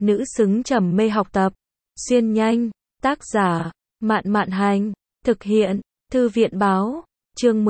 nữ xứng trầm mê học tập. Xuyên nhanh, tác giả, Mạn Mạn Hành, thực hiện, Thư viện báo, chương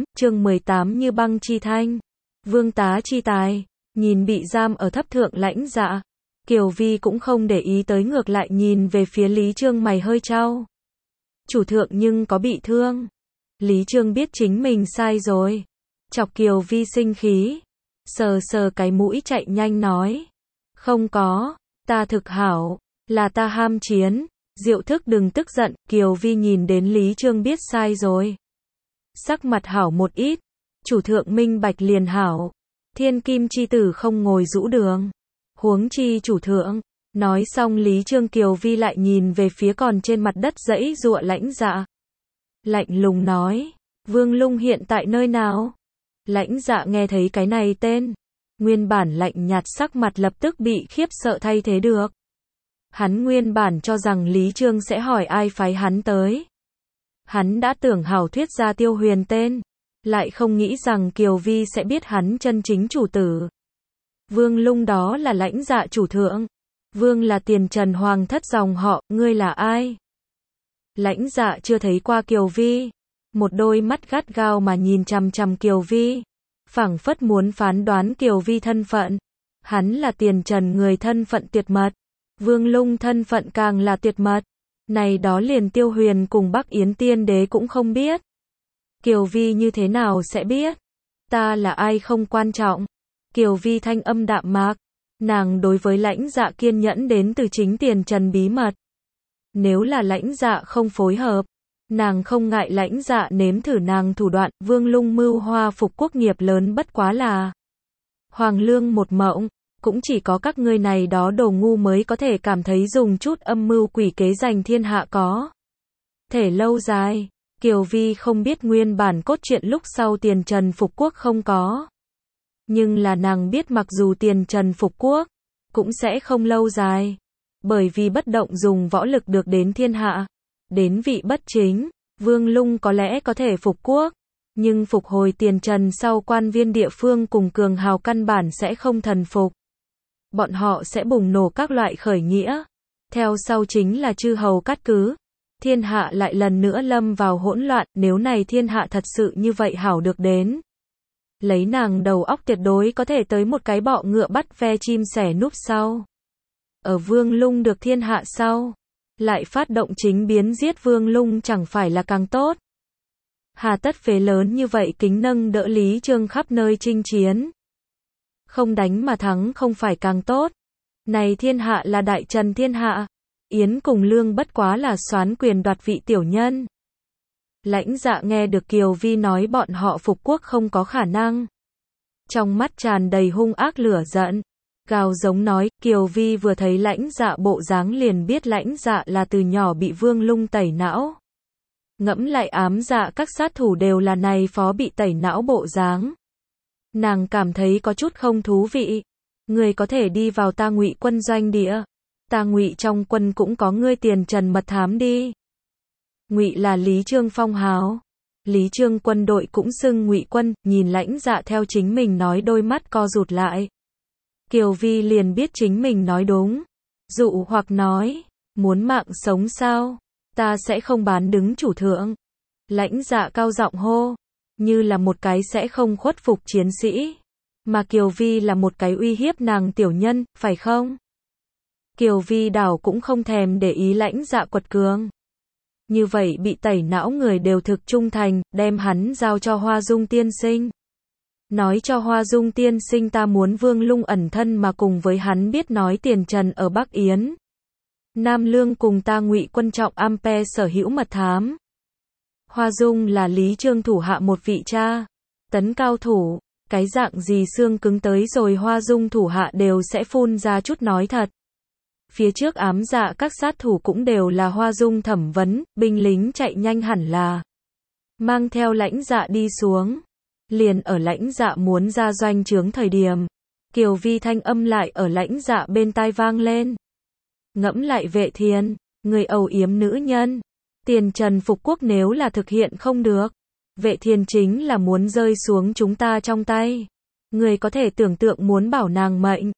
18 như băng chi thanh. Vương tá chi tài, nhìn bị giam ở thấp thượng Lãnh Dạ. Kiều Vi cũng không để ý tới, ngược lại nhìn về phía Lý Trương, mày hơi chau. Chủ thượng nhưng có bị thương. Lý Trương biết chính mình sai rồi. Chọc Kiều Vi sinh khí. Sờ sờ cái mũi chạy nhanh nói. Không có, ta thực hảo, là ta ham chiến. Diệu Thức đừng tức giận. Kiều Vi nhìn đến Lý Trương biết sai rồi. Sắc mặt hảo một ít. Chủ thượng minh bạch liền hảo. Thiên kim chi tử không ngồi rũ đường. Huống chi chủ thượng. Nói xong Lý Trương, Kiều Vi lại nhìn về phía còn trên mặt đất giãy giụa Lãnh Dạ. Lạnh lùng nói. Vương Lung hiện tại nơi nào? Lãnh Dạ nghe thấy cái này tên. Nguyên bản lạnh nhạt sắc mặt lập tức bị khiếp sợ thay thế được. Hắn nguyên bản cho rằng Lý Trương sẽ hỏi ai phái hắn tới. Hắn đã tưởng hảo thuyết ra Tiêu Huyền tên. Lại không nghĩ rằng Kiều Vi sẽ biết hắn chân chính chủ tử. Vương Lung đó là Lãnh Dạ chủ thượng. Vương là Tiền Trần hoàng thất dòng họ, ngươi là ai? Lãnh Dạ chưa thấy qua Kiều Vi. Một đôi mắt gắt gao mà nhìn chằm chằm Kiều Vi. Phảng phất muốn phán đoán Kiều Vi thân phận. Hắn là Tiền Trần người thân phận tuyệt mật. Vương Lung thân phận càng là tuyệt mật. Này đó liền Tiêu Huyền cùng Bắc Yến Tiên Đế cũng không biết. Kiều Vi như thế nào sẽ biết? Ta là ai không quan trọng. Kiều Vi thanh âm đạm mạc. Nàng đối với Lãnh Dạ kiên nhẫn đến từ chính Tiền Trần bí mật. Nếu là Lãnh Dạ không phối hợp, nàng không ngại Lãnh Dạ nếm thử nàng thủ đoạn. Vương Lung mưu hoa phục quốc nghiệp lớn bất quá là hoàng lương một mộng. Cũng chỉ có các ngươi này đó đồ ngu mới có thể cảm thấy dùng chút âm mưu quỷ kế giành thiên hạ có thể lâu dài. Kiều Vi không biết nguyên bản cốt truyện lúc sau Tiền Trần phục quốc không có. Nhưng là nàng biết mặc dù Tiền Trần phục quốc, cũng sẽ không lâu dài. Bởi vì bất động dùng võ lực được đến thiên hạ. Đến vị bất chính, Vương Lung có lẽ có thể phục quốc. Nhưng phục hồi Tiền Trần sau quan viên địa phương cùng cường hào căn bản sẽ không thần phục. Bọn họ sẽ bùng nổ các loại khởi nghĩa. Theo sau chính là chư hầu cát cứ. Thiên hạ lại lần nữa lâm vào hỗn loạn. Nếu này thiên hạ thật sự như vậy hảo được đến. Lấy nàng đầu óc tuyệt đối có thể tới một cái bọ ngựa bắt ve chim sẻ núp sau. Ở Vương Lung được thiên hạ sau, lại phát động chính biến giết Vương Lung chẳng phải là càng tốt. Hà tất phế lớn như vậy kính nâng đỡ Lý Trương khắp nơi chinh chiến. Không đánh mà thắng không phải càng tốt. Này thiên hạ là đại trần thiên hạ. Yến cùng Lương bất quá là soán quyền đoạt vị tiểu nhân. Lãnh Dạ nghe được Kiều Vi nói bọn họ phục quốc không có khả năng. Trong mắt tràn đầy hung ác lửa giận. Gào giống nói. Kiều Vi vừa thấy Lãnh Dạ bộ dáng liền biết Lãnh Dạ là từ nhỏ bị Vương Lung tẩy não. Ngẫm lại ám dạ các sát thủ đều là này phó bị tẩy não bộ dáng. Nàng cảm thấy có chút không thú vị. Người có thể đi vào ta Ngụy quân doanh địa. Ta Ngụy trong quân cũng có ngươi Tiền Trần mật thám đi. Ngụy là Lý Trương phong hào. Lý Trương quân đội cũng xưng Ngụy quân. Nhìn Lãnh Dạ theo chính mình nói, đôi mắt co rụt lại. Kiều Vi liền biết chính mình nói đúng. Dụ hoặc nói, muốn mạng sống sao? Ta sẽ không bán đứng chủ thượng. Lãnh Dạ cao giọng hô. Như là một cái sẽ không khuất phục chiến sĩ. Mà Kiều Vi là một cái uy hiếp nàng tiểu nhân, phải không? Kiều Vi đảo cũng không thèm để ý Lãnh Dạ quật cường. Như vậy bị tẩy não người đều thực trung thành, đem hắn giao cho Hoa Dung tiên sinh. Nói cho Hoa Dung tiên sinh ta muốn Vương Lung ẩn thân mà cùng với hắn biết nói Tiền Trần ở Bắc Yến. Nam Lương cùng ta Ngụy quân trọng Ampe sở hữu mật thám. Hoa Dung là Lý Trương thủ hạ một vị cha tấn cao thủ. Cái dạng gì xương cứng tới rồi Hoa Dung thủ hạ đều sẽ phun ra chút nói thật. Phía trước ám dạ các sát thủ cũng đều là Hoa Dung thẩm vấn. Binh lính chạy nhanh hẳn là mang theo Lãnh Dạ đi xuống. Liền ở Lãnh Dạ muốn ra doanh trướng thời điểm, Kiều Vi thanh âm lại ở Lãnh Dạ bên tai vang lên. Ngẫm lại Vệ Thiên, người âu yếm nữ nhân. Tiền Trần phục quốc nếu là thực hiện không được, Vệ Thiên chính là muốn rơi xuống chúng ta trong tay. Người có thể tưởng tượng muốn bảo nàng mệnh.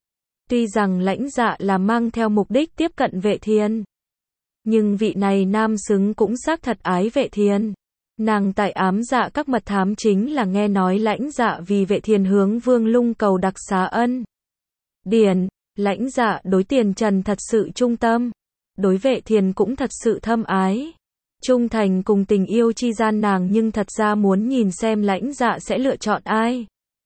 Tuy rằng Lãnh Dạ là mang theo mục đích tiếp cận Vệ Thiền, nhưng vị này nam xứng cũng xác thật ái Vệ Thiền. Nàng tại ám dạ các mật thám chính là nghe nói Lãnh Dạ vì Vệ Thiền hướng Vương Lung cầu đặc xá ân điển. Lãnh Dạ đối Tiền Trần thật sự trung tâm, đối Vệ Thiền cũng thật sự thâm ái. Trung thành cùng tình yêu chi gian nàng nhưng thật ra muốn nhìn xem Lãnh Dạ sẽ lựa chọn ai.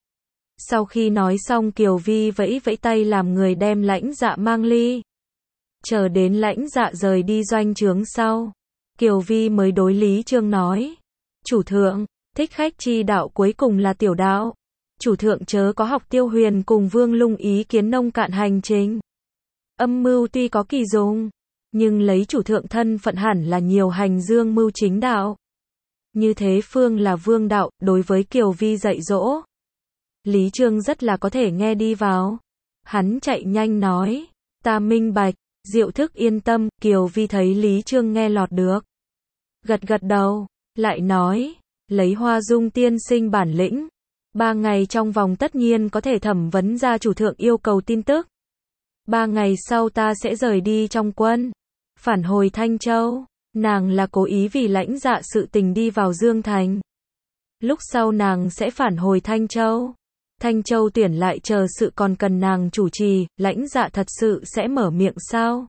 Sau khi nói xong Kiều Vi vẫy vẫy tay làm người đem Lãnh Dạ mang ly. Chờ đến Lãnh Dạ rời đi doanh trướng sau, Kiều Vi mới đối Lý Chương nói: Chủ thượng, thích khách chi đạo cuối cùng là tiểu đạo. Chủ thượng chớ có học Tiêu Huyền cùng Vương Lung ý kiến nông cạn hành trình. Âm mưu tuy có kỳ dùng, nhưng lấy chủ thượng thân phận hẳn là nhiều hành dương mưu chính đạo. Như thế phương là vương đạo, đối với Kiều Vi dạy dỗ, Lý Chương rất là có thể nghe đi vào. Hắn chạy nhanh nói: Ta minh bạch. Diệu Thức yên tâm. Kiều Vi thấy Lý Chương nghe lọt được, gật gật đầu, lại nói: Lấy Hoa Dung tiên sinh bản lĩnh, 3 ngày trong vòng tất nhiên có thể thẩm vấn ra chủ thượng yêu cầu tin tức. 3 ngày sau ta sẽ rời đi trong quân, phản hồi Thanh Châu. Nàng là cố ý vì Lãnh Dạ sự tình đi vào Dương Thành. Lúc sau nàng sẽ phản hồi Thanh Châu. Thanh Châu tuyển lại chờ sự còn cần nàng chủ trì, Lãnh Dạ thật sự sẽ mở miệng sao?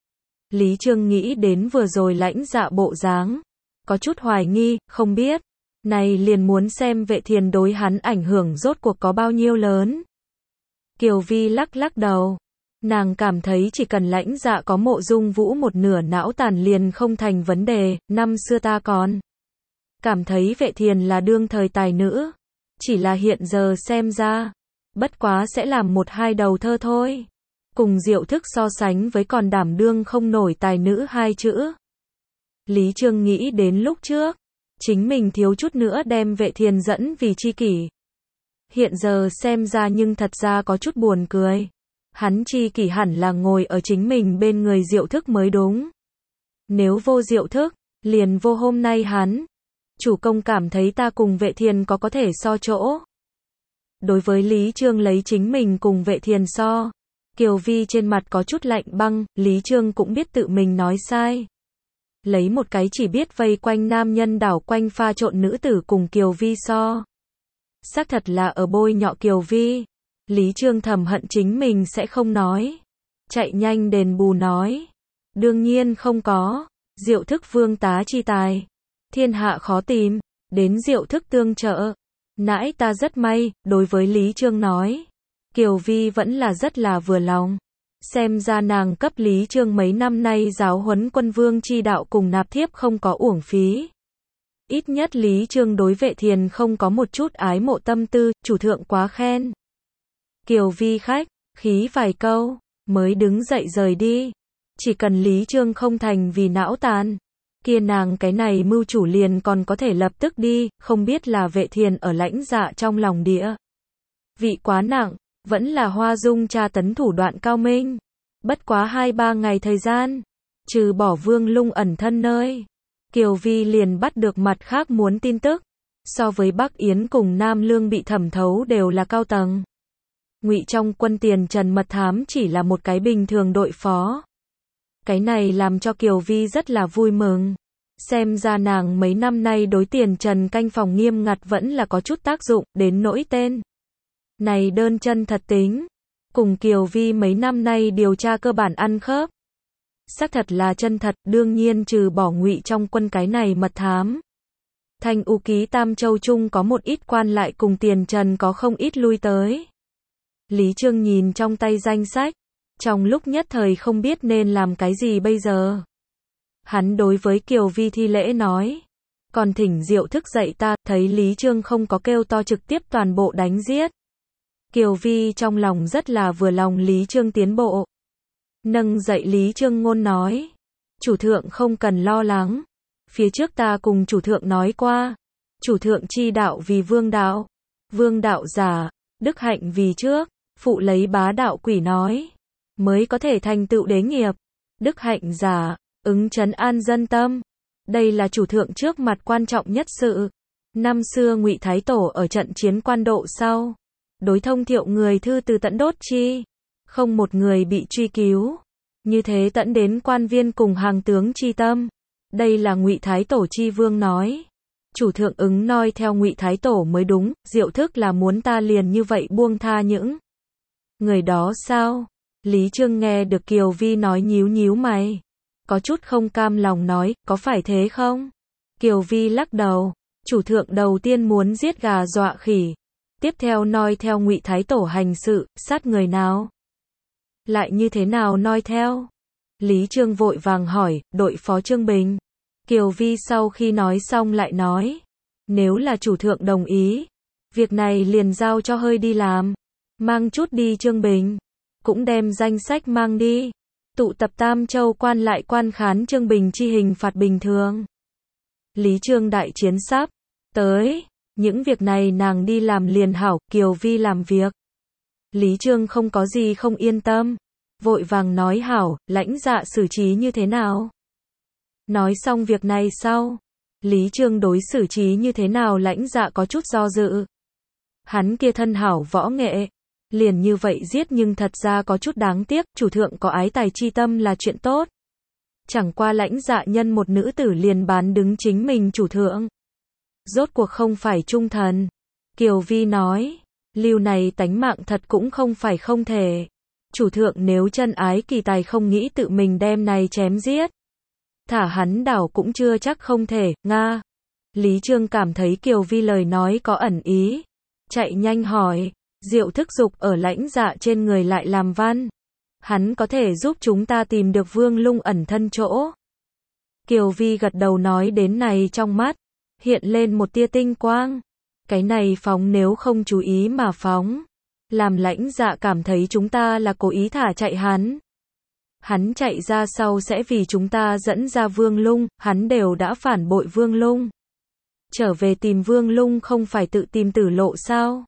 Lý Chương nghĩ đến vừa rồi Lãnh Dạ bộ dáng, có chút hoài nghi, không biết, này liền muốn xem Vệ Thiền đối hắn ảnh hưởng rốt cuộc có bao nhiêu lớn. Kiều Vi lắc lắc đầu, nàng cảm thấy chỉ cần Lãnh Dạ có Mộ Dung Vũ một nửa não tàn liền không thành vấn đề. Năm xưa ta còn cảm thấy Vệ Thiền là đương thời tài nữ, chỉ là hiện giờ xem ra, bất quá sẽ làm 1-2 đầu thơ thôi. Cùng Diệu Thức so sánh với còn đảm đương không nổi tài nữ 2 chữ. Lý Chương nghĩ đến lúc trước, chính mình thiếu chút nữa đem Vệ Thiền dẫn vì tri kỷ. Hiện giờ xem ra nhưng thật ra có chút buồn cười. Hắn tri kỷ hẳn là ngồi ở chính mình bên người Diệu Thức mới đúng. Nếu vô Diệu Thức, liền vô hôm nay hắn. Chủ công cảm thấy ta cùng Vệ Thiền có thể so chỗ. Đối với Lý Chương lấy chính mình cùng Vệ Thiền so, Kiều Vi trên mặt có chút lạnh băng. Lý Chương cũng biết tự mình nói sai. Lấy một cái chỉ biết vây quanh nam nhân đảo quanh pha trộn nữ tử cùng Kiều Vi so, xác thật là ở bôi nhọ Kiều Vi. Lý Chương thầm hận chính mình sẽ không nói, chạy nhanh đền bù nói: Đương nhiên không có. Diệu Thức vương tá chi tài, thiên hạ khó tìm, đến Diệu Thức tương trợ, nãi ta rất may. Đối với Lý Chương nói, Kiều Vi vẫn là rất là vừa lòng. Xem ra nàng cấp Lý Chương mấy năm nay giáo huấn quân vương chi đạo cùng nạp thiếp không có uổng phí. Ít nhất Lý Chương đối Vệ Thiền không có một chút ái mộ tâm tư. Chủ thượng quá khen. Kiều Vi khách khí vài câu, mới đứng dậy rời đi. Chỉ cần Lý Chương không thành vì não tàn, kia nàng cái này mưu chủ liền còn có thể lập tức đi. Không biết là Vệ Thiền ở Lãnh Dạ trong lòng địa vị quá nặng, vẫn là Hoa Dung tra tấn thủ đoạn cao minh. Bất quá 2-3 ngày thời gian, trừ bỏ Vương Lung ẩn thân nơi, Kiều Vi liền bắt được mặt khác muốn tin tức. So với Bắc Yến cùng Nam Lương bị thẩm thấu đều là cao tầng. Ngụy trong quân Tiền Trần mật thám chỉ là một cái bình thường đội phó. Cái này làm cho Kiều Vi rất là vui mừng. Xem ra nàng mấy năm nay đối Tiền Trần canh phòng nghiêm ngặt vẫn là có chút tác dụng. Đến nỗi tên này đơn chân thật tính, cùng Kiều Vi mấy năm nay điều tra cơ bản ăn khớp. Xác thật là chân thật. Đương nhiên trừ bỏ Ngụy trong quân cái này mật thám, Thanh U ký Tam Châu Trung có một ít quan lại cùng Tiền Trần có không ít lui tới. Lý Chương nhìn trong tay danh sách, trong lúc nhất thời không biết nên làm cái gì bây giờ. Hắn đối với Kiều Vi thi lễ nói: Còn thỉnh Diệu Thức dạy ta. Thấy Lý Chương không có kêu to trực tiếp toàn bộ đánh giết, Kiều Vi trong lòng rất là vừa lòng Lý Chương tiến bộ. Nâng dậy Lý Chương ngôn nói: Chủ thượng không cần lo lắng. Phía trước ta cùng chủ thượng nói qua, chủ thượng chi đạo vì vương đạo. Vương đạo giả, đức hạnh vì trước, phụ lấy bá đạo quỷ nói, mới có thể thành tựu đế nghiệp. Đức hạnh giả, ứng trấn an dân tâm. Đây là chủ thượng trước mặt quan trọng nhất sự. Năm xưa Ngụy Thái Tổ ở trận chiến Quan Độ sau, đối Thông Thiệu người thư từ tận đốt chi, không một người bị truy cứu. Như thế tẫn đến quan viên cùng hàng tướng chi tâm. Đây là Ngụy Thái Tổ chi vương nói. Chủ thượng ứng noi theo Ngụy Thái Tổ mới đúng, Diệu Thức là muốn ta liền như vậy buông tha những người đó sao? Lý Chương nghe được Kiều Vi nói nhíu nhíu mày. Có chút không cam lòng nói, có phải thế không? Kiều Vi lắc đầu. Chủ thượng đầu tiên muốn giết gà dọa khỉ. Tiếp theo noi theo Ngụy Thái Tổ hành sự, sát người nào? Lại như thế nào noi theo? Lý Chương vội vàng hỏi, đội phó Trương Bình. Kiều Vi sau khi nói xong lại nói. Nếu là chủ thượng đồng ý, việc này liền giao cho hơi đi làm. Mang chút đi Trương Bình. Cũng đem danh sách mang đi. Tụ tập Tam Châu quan lại quan khán Trương Bình chi hình phạt bình thường. Lý Chương đại chiến sắp tới. Những việc này nàng đi làm liền hảo, Kiều Vi làm việc. Lý Chương không có gì không yên tâm. Vội vàng nói hảo, lãnh dạ xử trí như thế nào? Nói xong việc này sau. Lý Chương đối xử trí như thế nào lãnh dạ có chút do dự. Hắn kia thân hảo võ nghệ. Liền như vậy giết nhưng thật ra có chút đáng tiếc, chủ thượng có ái tài chi tâm là chuyện tốt. Chẳng qua lãnh dạ nhân một nữ tử liền bán đứng chính mình chủ thượng. Rốt cuộc không phải trung thần. Kiều Vi nói, lưu này tánh mạng thật cũng không phải không thể. Chủ thượng nếu chân ái kỳ tài không nghĩ tự mình đem này chém giết. Thả hắn đảo cũng chưa chắc không thể, nga. Lý Chương cảm thấy Kiều Vi lời nói có ẩn ý. Chạy nhanh hỏi, Diệu Thức dục ở lãnh dạ trên người lại làm văn. Hắn có thể giúp chúng ta tìm được Vương Lung ẩn thân chỗ. Kiều Vi gật đầu nói đến này trong mắt. Hiện lên một tia tinh quang. Cái này phóng nếu không chú ý mà phóng. Làm lãnh dạ cảm thấy chúng ta là cố ý thả chạy hắn. Hắn chạy ra sau sẽ vì chúng ta dẫn ra Vương Lung, hắn đều đã phản bội Vương Lung. Trở về tìm Vương Lung không phải tự tìm tử lộ sao?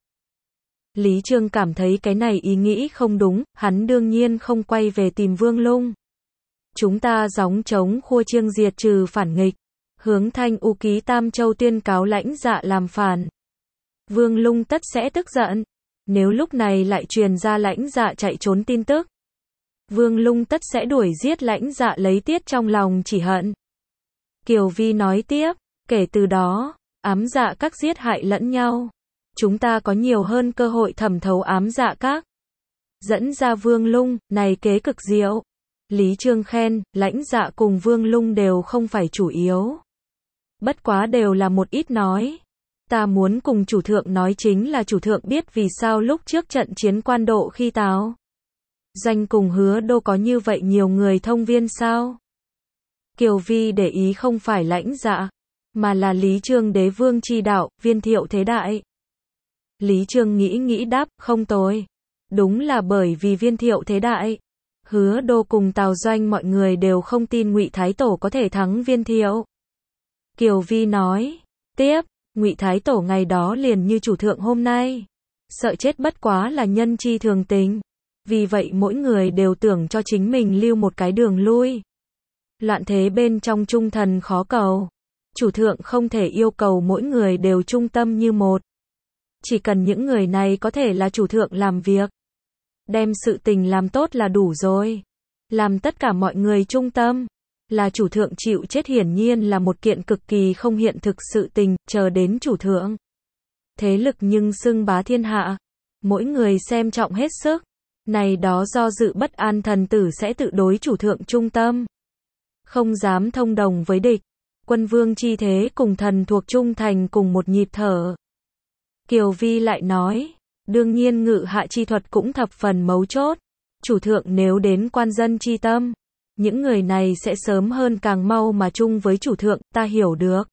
Lý Chương cảm thấy cái này ý nghĩ không đúng, hắn đương nhiên không quay về tìm Vương Lung. Chúng ta gióng trống khua chiêng diệt trừ phản nghịch, hướng Thanh U ký Tam Châu tuyên cáo lãnh dạ làm phản. Vương Lung tất sẽ tức giận, nếu lúc này lại truyền ra lãnh dạ chạy trốn tin tức. Vương Lung tất sẽ đuổi giết lãnh dạ lấy tiết trong lòng chỉ hận. Kiều Vi nói tiếp, kể từ đó, ám dạ các giết hại lẫn nhau. Chúng ta có nhiều hơn cơ hội thẩm thấu ám dạ các. Dẫn ra Vương Lung, này kế cực diệu. Lý Chương khen, lãnh dạ cùng Vương Lung đều không phải chủ yếu. Bất quá đều là một ít nói. Ta muốn cùng chủ thượng nói chính là chủ thượng biết vì sao lúc trước trận chiến Quan Độ khi Tào Doanh cùng Hứa Đô có như vậy nhiều người thông viên sao? Kiều Vi để ý không phải lãnh dạ, mà là Lý Chương đế vương chi đạo, Viên Thiệu thế đại. Lý Chương nghĩ đáp, không tồi. Đúng là bởi vì Viên Thiệu thế đại. Hứa Đô cùng Tào Doanh mọi người đều không tin Ngụy Thái Tổ có thể thắng Viên Thiệu. Kiều Vi nói, tiếp, Ngụy Thái Tổ ngày đó liền như chủ thượng hôm nay. Sợ chết bất quá là nhân chi thường tình. Vì vậy mỗi người đều tưởng cho chính mình lưu một cái đường lui. Loạn thế bên trong trung thần khó cầu. Chủ thượng không thể yêu cầu mỗi người đều trung tâm như một. Chỉ cần những người này có thể là chủ thượng làm việc. Đem sự tình làm tốt là đủ rồi. Làm tất cả mọi người trung tâm. Là chủ thượng chịu chết hiển nhiên là một kiện cực kỳ không hiện thực sự tình, chờ đến chủ thượng. Thế lực nhưng xưng bá thiên hạ. Mỗi người xem trọng hết sức. Này đó do dự bất an thần tử sẽ tự đối chủ thượng trung tâm. Không dám thông đồng với địch. Quân vương chi thế cùng thần thuộc trung thành cùng một nhịp thở. Kiều Vi lại nói, đương nhiên ngự hạ chi thuật cũng thập phần mấu chốt. Chủ thượng nếu đến quan dân chi tâm, những người này sẽ sớm hơn càng mau mà chung với chủ thượng, ta hiểu được.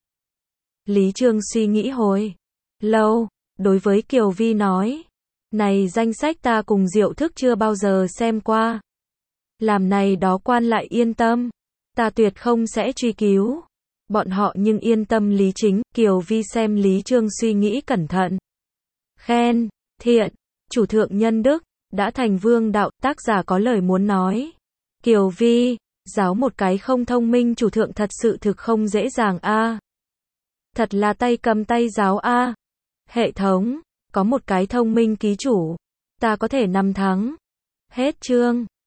Lý Chương suy nghĩ hồi lâu, đối với Kiều Vi nói, này danh sách ta cùng Diệu Thức chưa bao giờ xem qua. Làm này đó quan lại yên tâm, ta tuyệt không sẽ truy cứu. Bọn họ nhưng yên tâm Lý Chính. Kiều Vi xem Lý Chương suy nghĩ cẩn thận. Khen, thiện, chủ thượng nhân đức, đã thành vương đạo, tác giả có lời muốn nói. Kiều Vi, giáo một cái không thông minh chủ thượng thật sự thực không dễ dàng a. Thật là tay cầm tay giáo a. Hệ thống, có một cái thông minh ký chủ, ta có thể 5 tháng. Hết chương.